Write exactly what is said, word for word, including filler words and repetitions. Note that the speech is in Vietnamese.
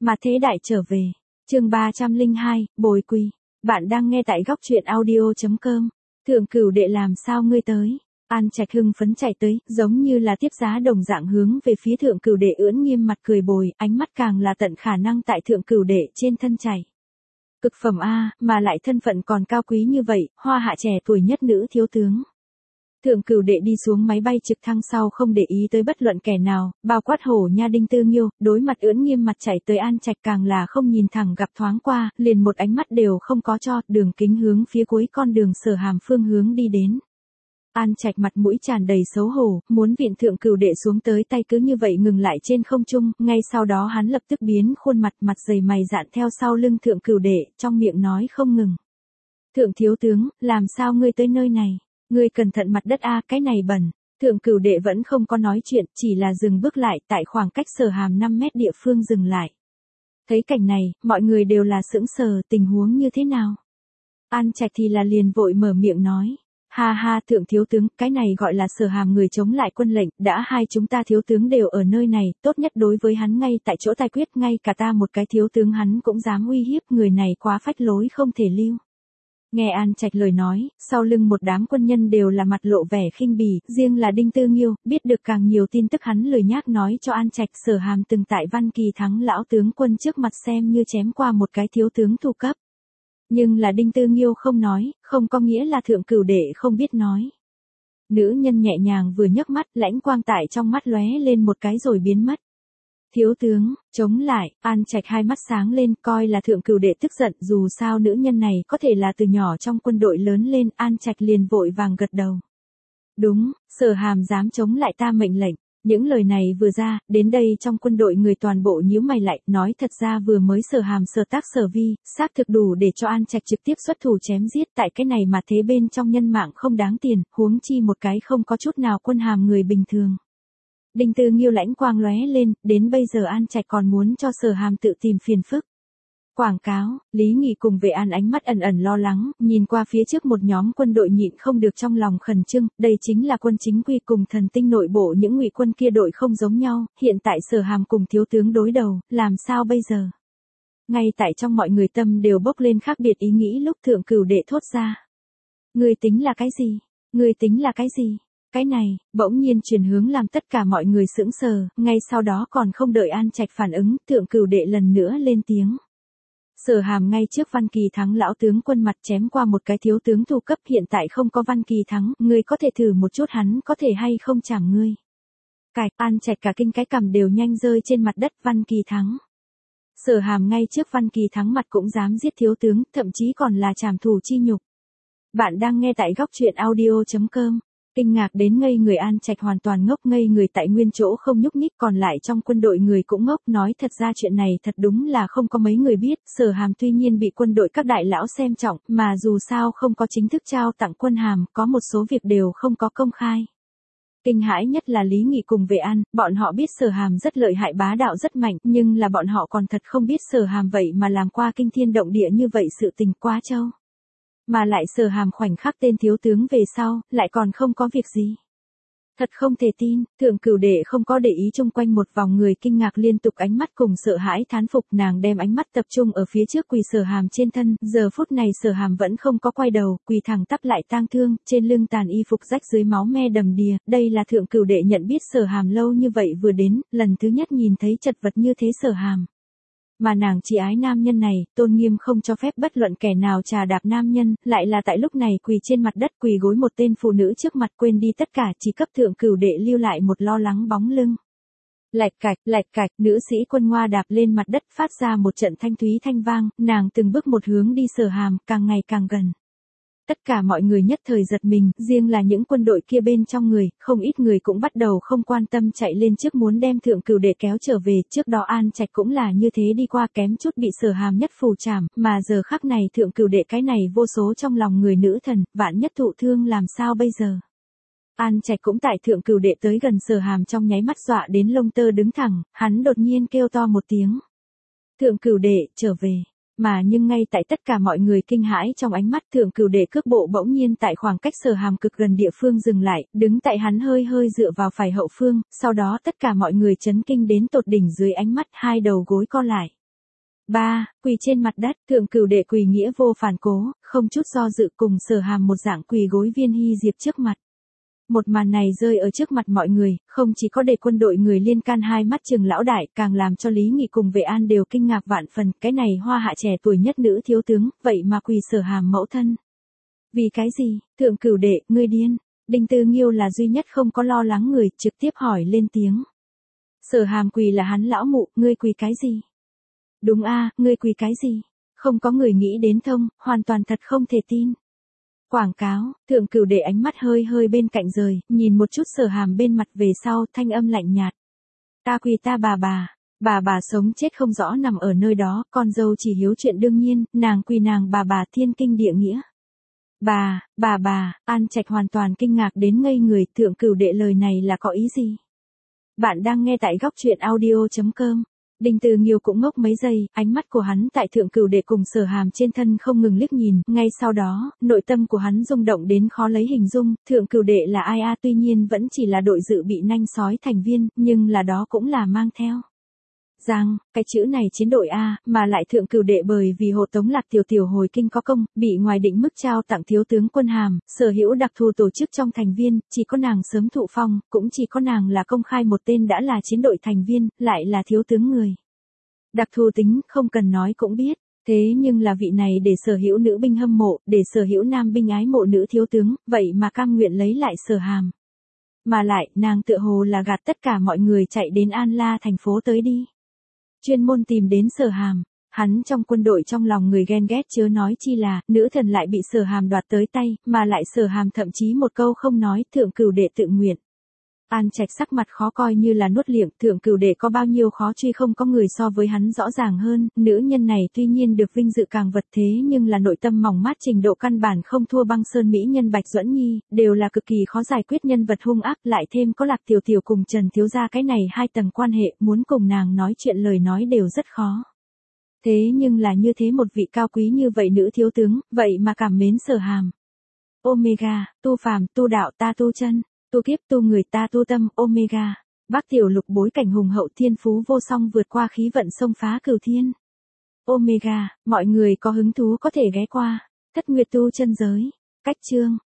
Mà thế đại trở về. Chương ba trăm lẻ hai, bồi quỳ. Bạn đang nghe tại góc truyện audio chấm com. Thượng Cửu đệ làm sao ngươi tới? An Trạch hưng phấn chạy tới, giống như là tiếp giá đồng dạng hướng về phía Thượng Cửu đệ ưỡn nghiêm mặt cười bồi, ánh mắt càng là tận khả năng tại Thượng Cửu đệ trên thân chảy. Cực phẩm a, mà lại thân phận còn cao quý như vậy, hoa hạ trẻ tuổi nhất nữ thiếu tướng. Thượng Cửu đệ đi xuống máy bay trực thăng sau không để ý tới bất luận kẻ nào, bao quát Hổ Nha Đinh Tư Nghiêu, đối mặt ưỡn nghiêm mặt chạy tới An Trạch càng là không nhìn thẳng gặp thoáng qua, liền một ánh mắt đều không có cho, đường kính hướng phía cuối con đường Sở Hàm phương hướng đi đến. An Trạch mặt mũi tràn đầy xấu hổ, muốn viện Thượng Cửu đệ xuống tới tay cứ như vậy ngừng lại trên không trung, ngay sau đó hắn lập tức biến khuôn mặt mặt dày mày dạn theo sau lưng Thượng Cửu đệ, trong miệng nói không ngừng. Thượng thiếu tướng, làm sao ngươi tới nơi này? Ngươi cẩn thận mặt đất a, cái này bẩn. Thượng Cửu đệ vẫn không có nói chuyện, chỉ là dừng bước lại tại khoảng cách Sở Hàm năm mét địa phương dừng lại. Thấy cảnh này, mọi người đều là sững sờ, tình huống như thế nào? An Trạch thì là liền vội mở miệng nói. Ha ha, Thượng thiếu tướng, cái này gọi là Sở Hàm người chống lại quân lệnh, đã hai chúng ta thiếu tướng đều ở nơi này, tốt nhất đối với hắn ngay tại chỗ tài quyết, ngay cả ta một cái thiếu tướng hắn cũng dám uy hiếp, người này quá phách lối không thể lưu. Nghe An Trạch lời nói, sau lưng một đám quân nhân đều là mặt lộ vẻ khinh bỉ, riêng là Đinh Tư Nghiêu, biết được càng nhiều tin tức hắn lười nhác nói cho An Trạch. Sở Hàm từng tại Văn Kỳ Thắng lão tướng quân trước mặt xem như chém qua một cái thiếu tướng thủ cấp. Nhưng là Đinh Tư Nghiêu không nói, không có nghĩa là Thượng Cửu đệ không biết nói. Nữ nhân nhẹ nhàng vừa nhấc mắt, lãnh quang tại trong mắt lóe lên một cái rồi biến mất. Thiếu tướng, chống lại, An Trạch hai mắt sáng lên, coi là Thượng Cửu đệ tức giận, dù sao nữ nhân này có thể là từ nhỏ trong quân đội lớn lên, An Trạch liền vội vàng gật đầu. Đúng, Sở Hàm dám chống lại ta mệnh lệnh. Những lời này vừa ra, đến đây trong quân đội người toàn bộ nhíu mày lại, nói thật ra vừa mới Sở Hàm sở tác sở vi, xác thực đủ để cho An Trạch trực tiếp xuất thủ chém giết, tại cái này mà thế bên trong nhân mạng không đáng tiền, huống chi một cái không có chút nào quân hàm người bình thường. Đinh Tư Nghiêu lãnh quang lóe lên, đến bây giờ An Trạch còn muốn cho Sở Hàm tự tìm phiền phức. Quảng cáo, Lý Nghị cùng Vệ An ánh mắt ẩn ẩn lo lắng, nhìn qua phía trước một nhóm quân đội nhịn không được trong lòng khẩn trương, đây chính là quân chính quy cùng thần tinh nội bộ, những ngụy quân kia đội không giống nhau, hiện tại Sở Hàm cùng thiếu tướng đối đầu, làm sao bây giờ? Ngay tại trong mọi người tâm đều bốc lên khác biệt ý nghĩ lúc Thượng Cửu đệ thốt ra. Người tính là cái gì? Người tính là cái gì? Cái này, bỗng nhiên chuyển hướng làm tất cả mọi người sững sờ, ngay sau đó còn không đợi An Trạch phản ứng, Thượng Cửu đệ lần nữa lên tiếng. Sở Hàm ngay trước Văn Kỳ Thắng lão tướng quân mặt chém qua một cái thiếu tướng thủ cấp, hiện tại không có Văn Kỳ Thắng, ngươi có thể thử một chút hắn có thể hay không chảm ngươi. Cạch, An Trạch cả kinh cái cằm đều nhanh rơi trên mặt đất. Văn Kỳ Thắng. Sở Hàm ngay trước Văn Kỳ Thắng mặt cũng dám giết thiếu tướng, thậm chí còn là trảm thủ chi nhục. Bạn đang nghe tại góc truyện audio chấm com. Kinh ngạc đến ngây người, An Trạch hoàn toàn ngốc ngây người tại nguyên chỗ không nhúc nhích, còn lại trong quân đội người cũng ngốc, nói thật ra chuyện này thật đúng là không có mấy người biết, Sở Hàm tuy nhiên bị quân đội các đại lão xem trọng, mà dù sao không có chính thức trao tặng quân hàm, có một số việc đều không có công khai. Kinh hãi nhất là Lý Nghị cùng Vệ An, bọn họ biết Sở Hàm rất lợi hại bá đạo rất mạnh, nhưng là bọn họ còn thật không biết Sở Hàm vậy mà làm qua kinh thiên động địa như vậy sự tình quá trâu. Mà lại Sở Hàm khoảnh khắc tên thiếu tướng về sau, lại còn không có việc gì. Thật không thể tin, Thượng Cửu đệ không có để ý chung quanh một vòng người kinh ngạc liên tục ánh mắt cùng sợ hãi thán phục, nàng đem ánh mắt tập trung ở phía trước quỳ Sở Hàm trên thân, giờ phút này Sở Hàm vẫn không có quay đầu, quỳ thẳng tắp lại tang thương, trên lưng tàn y phục rách dưới máu me đầm đìa, đây là Thượng Cửu đệ nhận biết Sở Hàm lâu như vậy vừa đến, lần thứ nhất nhìn thấy chật vật như thế Sở Hàm. Mà nàng chỉ ái nam nhân này, tôn nghiêm không cho phép bất luận kẻ nào trà đạp nam nhân, lại là tại lúc này quỳ trên mặt đất quỳ gối một tên phụ nữ trước mặt, quên đi tất cả, chỉ cấp Thượng Cửu đệ lưu lại một lo lắng bóng lưng. Lạch cạch, lạch cạch, nữ sĩ quân Ngoa đạp lên mặt đất phát ra một trận thanh thúy thanh vang, nàng từng bước một hướng đi Sở Hàm, càng ngày càng gần. Tất cả mọi người nhất thời giật mình, riêng là những quân đội kia bên trong người, không ít người cũng bắt đầu không quan tâm chạy lên trước muốn đem Thượng Cửu đệ kéo trở về, trước đó An Trạch cũng là như thế đi qua kém chút bị Sở Hàm nhất phù trảm, mà giờ khắc này Thượng Cửu đệ cái này vô số trong lòng người nữ thần, vạn nhất thụ thương làm sao bây giờ. An Trạch cũng tại Thượng Cửu đệ tới gần Sở Hàm trong nháy mắt dọa đến lông tơ đứng thẳng, hắn đột nhiên kêu to một tiếng. Thượng Cửu đệ, trở về. Mà nhưng ngay tại tất cả mọi người kinh hãi trong ánh mắt, Thượng Cửu đệ cước bộ bỗng nhiên tại khoảng cách Sở Hàm cực gần địa phương dừng lại, đứng tại hắn hơi hơi dựa vào phải hậu phương, sau đó tất cả mọi người chấn kinh đến tột đỉnh dưới ánh mắt, hai đầu gối co lại. Ba, quỳ trên mặt đất, thượng cửu đệ quỳ nghĩa vô phản cố, không chút do dự cùng Sở Hàm một dạng quỳ gối Viên Hy Diệp trước mặt. Một màn này rơi ở trước mặt mọi người, không chỉ có để quân đội người liên can hai mắt trừng lão đại, càng làm cho Lý Nghị cùng Vệ An đều kinh ngạc vạn phần, cái này hoa hạ trẻ tuổi nhất nữ thiếu tướng, vậy mà quỳ Sở Hàm mẫu thân. Vì cái gì, thượng cửu đệ, ngươi điên? Đinh Tư Nghiêu là duy nhất không có lo lắng người, trực tiếp hỏi lên tiếng. Sở Hàm quỳ là hắn lão mụ, ngươi quỳ cái gì? Đúng a, ngươi quỳ cái gì? Không có người nghĩ đến thông, hoàn toàn thật không thể tin. Quảng cáo, thượng cửu đệ ánh mắt hơi hơi bên cạnh rời, nhìn một chút Sở Hàm bên mặt về sau, thanh âm lạnh nhạt. Ta quỳ ta bà bà, bà bà sống chết không rõ nằm ở nơi đó, con dâu chỉ hiếu chuyện đương nhiên, nàng quỳ nàng bà bà thiên kinh địa nghĩa. Bà, bà bà, An Trạch hoàn toàn kinh ngạc đến ngây người, thượng cửu đệ lời này là có ý gì? Bạn đang nghe tại góc truyện audio chấm com. Đinh Từ Nghiêu cũng ngốc mấy giây, ánh mắt của hắn tại thượng cửu đệ cùng Sở Hàm trên thân không ngừng liếc nhìn, ngay sau đó, nội tâm của hắn rung động đến khó lấy hình dung, thượng cửu đệ là ai a, tuy nhiên vẫn chỉ là đội dự bị nanh sói thành viên, nhưng là đó cũng là mang theo. Giang, cái chữ này chiến đội A, mà lại thượng cửu đệ bởi vì hộ tống Lạc Tiểu Tiểu hồi kinh có công, bị ngoài định mức trao tặng thiếu tướng quân hàm, sở hữu đặc thù tổ chức trong thành viên, chỉ có nàng sớm thụ phong, cũng chỉ có nàng là công khai một tên đã là chiến đội thành viên, lại là thiếu tướng người. Đặc thù tính, không cần nói cũng biết. Thế nhưng là vị này để sở hữu nữ binh hâm mộ, để sở hữu nam binh ái mộ nữ thiếu tướng, vậy mà cam nguyện lấy lại Sở Hàm. Mà lại, nàng tựa hồ là gạt tất cả mọi người chạy đến An La thành phố tới đi. Chuyên môn tìm đến Sở Hàm, hắn trong quân đội trong lòng người ghen ghét chớ nói chi là, nữ thần lại bị Sở Hàm đoạt tới tay, mà lại Sở Hàm thậm chí một câu không nói, thượng cửu đệ tự nguyện. An Trạch sắc mặt khó coi như là nuốt liệng, thượng cửu đệ có bao nhiêu khó truy không có người so với hắn rõ ràng hơn, nữ nhân này tuy nhiên được vinh dự càng vật thế nhưng là nội tâm mỏng mát trình độ căn bản không thua băng sơn mỹ nhân Bạch Duẫn Nhi, đều là cực kỳ khó giải quyết nhân vật hung ác, lại thêm có Lạc Tiểu Tiểu cùng Trần Thiếu Gia cái này hai tầng quan hệ, muốn cùng nàng nói chuyện lời nói đều rất khó. Thế nhưng là như thế một vị cao quý như vậy nữ thiếu tướng, vậy mà cảm mến Sở Hàm. Omega, tu phàm, tu đạo ta tu chân. Tu kiếp tu người ta tu tâm, Omega. Bác Tiểu Lục bối cảnh hùng hậu thiên phú vô song vượt qua khí vận xông phá cửu thiên. Omega, mọi người có hứng thú có thể ghé qua. Thất Nguyệt tu chân giới. Cách chương.